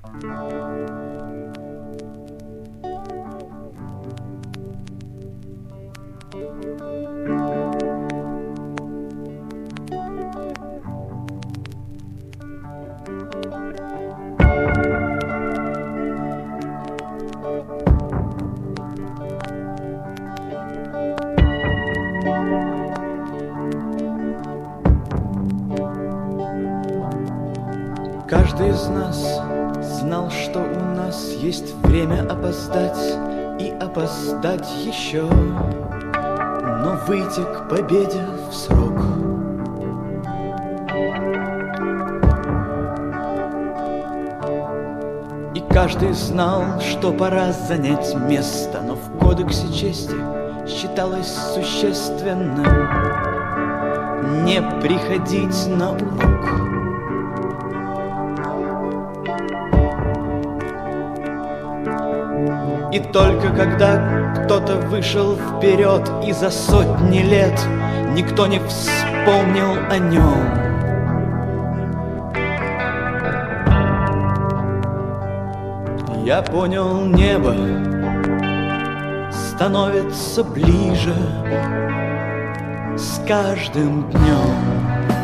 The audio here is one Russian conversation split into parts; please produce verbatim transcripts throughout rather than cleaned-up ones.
Каждый из нас знал, что у нас есть время опоздать и опоздать еще, но выйти к победе в срок. И каждый знал, что пора занять место, но в кодексе чести считалось существенным не приходить на урок. И только когда кто-то вышел вперед, и за сотни лет никто не вспомнил о нем, я понял, небо становится ближе с каждым днем.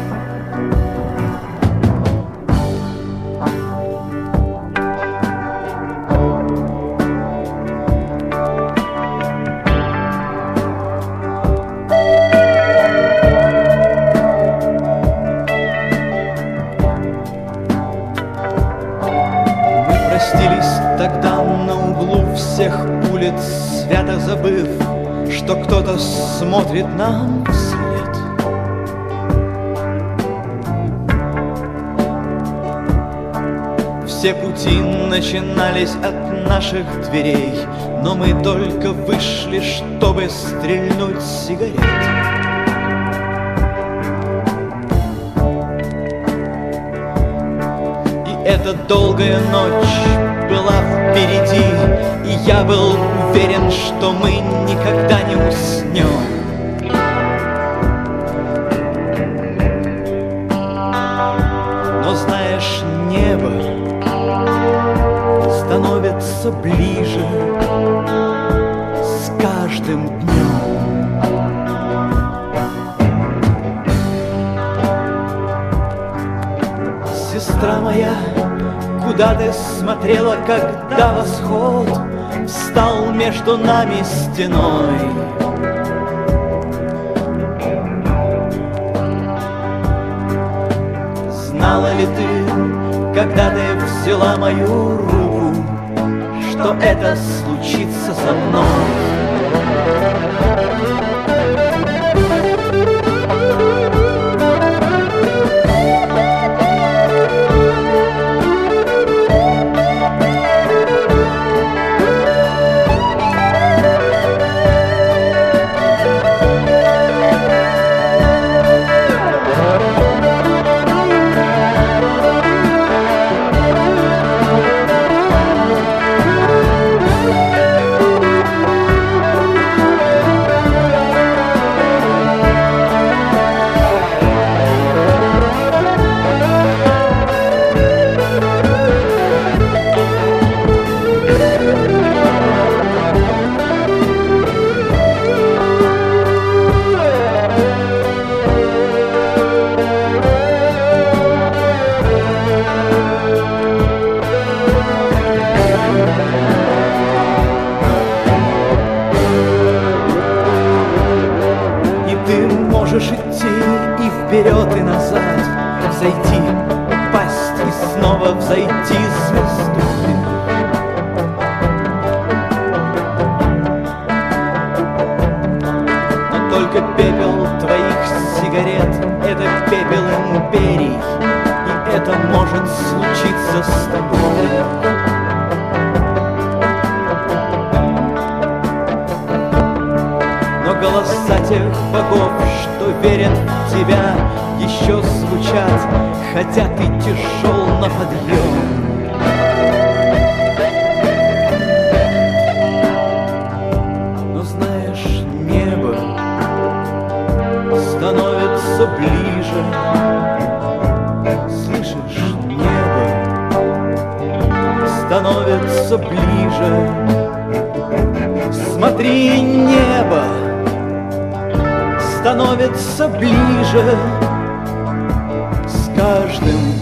Тогда на углу всех улиц, свято забыв, что кто-то смотрит нам вслед. Все пути начинались от наших дверей, но мы только вышли, чтобы стрельнуть сигарет. И эта долгая ночь была впереди, и я был уверен, что мы никогда не уснем. Но знаешь, небо становится ближе с каждым днем. Сестра моя, куда ты смотрела, когда восход встал между нами стеной? Знала ли ты, когда ты взяла мою руку, что это случится со мной? Можешь идти и вперед, и назад, взойти, упасть и снова взойти звездой. Но только пепел твоих сигарет — это пепел империй, и это может случиться с тобой. Но голоса тех богов, что верят в тебя, еще звучат, хотя ты тяжел на подъем. Но знаешь, небо становится ближе, слышишь, небо становится ближе. Смотри, небо становится ближе с каждым